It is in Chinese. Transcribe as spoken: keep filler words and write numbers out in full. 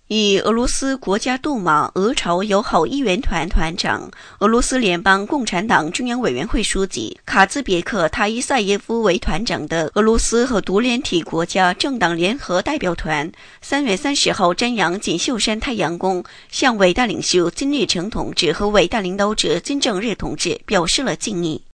以俄罗斯国家杜马俄朝友好议员团团长、俄罗斯联邦共产党中央委员会书记卡兹别克塔伊萨耶夫为团长的俄罗斯和独联体国家政党联合代表团，三月三十号瞻仰锦绣山太阳宫，向伟大领袖金日成同志和伟大领导者金正日同志表示了敬意。